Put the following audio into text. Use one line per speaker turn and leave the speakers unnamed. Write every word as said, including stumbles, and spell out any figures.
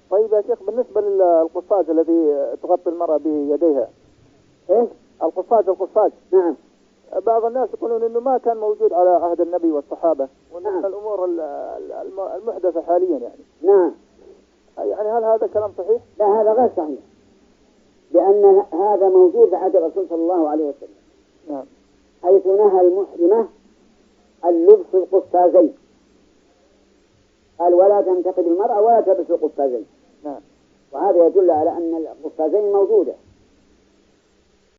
طيب يا شيخ، بالنسبة للقفاز الذي تغطي المرأة به يديها،
إيه؟
القفاز القفاز
نعم.
بعض الناس يقولون انه ما كان موجود على عهد النبي والصحابة، وانه
نعم.
من الامور ال- ال- المحدثة حاليا يعني.
نعم.
يعني هل هذا كلام صحيح؟
لا، هذا غير صحيح، لأن هذا موجود في عهد الرسول صلى الله عليه وسلم.
نعم.
حيث نهى المحرمة اللبس القفازين، قال ولا تنتقد المرأة ولا تلبس القفازين.
نعم.
وهذا يدل على أن القفازين موجودة.